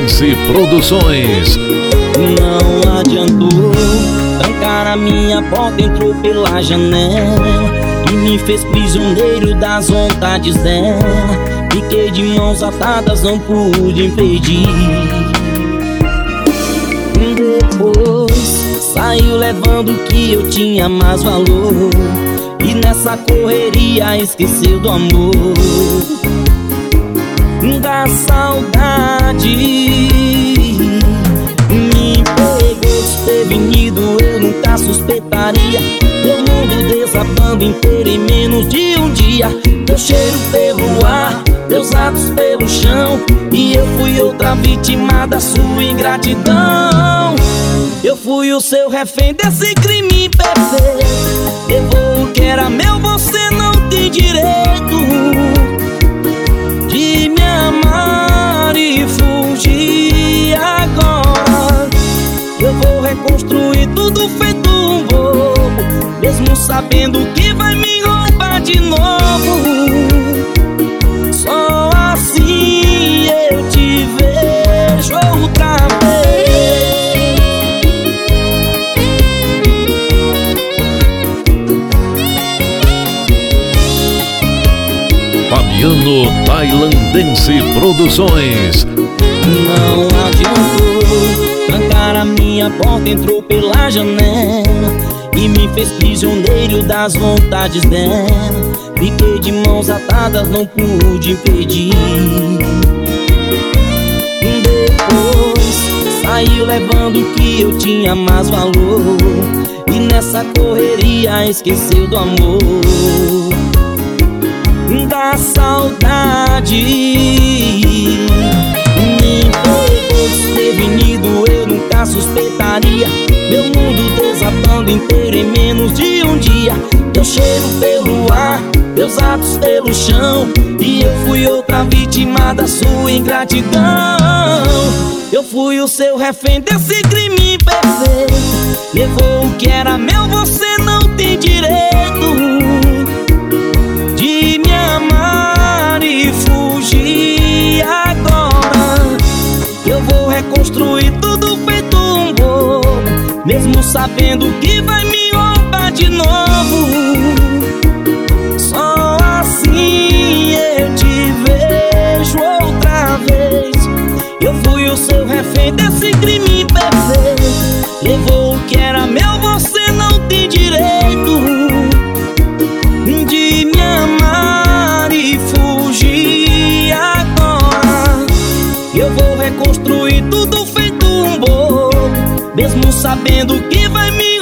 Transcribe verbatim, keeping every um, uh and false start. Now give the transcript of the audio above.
Dance Produções. Não adiantou, trancar a minha porta, entrou pela janela e me fez prisioneiro das vontades dela. Fiquei de mãos atadas, não pude impedir. Depois saiu levando o que eu tinha mais valor, e nessa correria esqueceu do amor, da saudade. Me pegou desprevenido, eu nunca suspeitaria. Meu mundo desabando inteiro em menos de um dia. Teu cheiro pelo ar, teus atos pelo chão, e eu fui outra vítima da sua ingratidão. Eu fui o seu refém desse crime perfeito. Levou o que era meu, você não tem direito de me amar e fugir. Agora eu vou reconstruir tudo feito um bobo, mesmo sabendo que vai me roubar de novo. Só assim eu te vejo outra vez. Fabiano Tailandense Produções. Não adiantou, trancar a minha porta, entrou pela janela e me fez prisioneiro das vontades dela. Fiquei de mãos atadas, não pude impedir. Depois saiu levando o que eu tinha mais valor, e nessa correria esqueceu do amor, da saudade. Me pegou desprevenido, eu nunca suspeitaria. Meu mundo desabando inteiro em menos de um dia. Teu cheiro pelo ar, teus atos pelo chão, e eu fui outra vítima da sua ingratidão. Eu fui o seu refém desse crime perfeito. Levou o que era meu, você não tem direito de me amar e fugir. Agora eu vou reconstruir tudo feito um bobo, mesmo sabendo que vai me roubar de novo. Só assim eu te vejo outra vez. Eu fui o seu refém desse crime perfeito. Levou o que era meu, você não tem direito de me amar e fugir. Agora eu vou reconstruir tudo feito um bobo, mesmo sabendo que vai me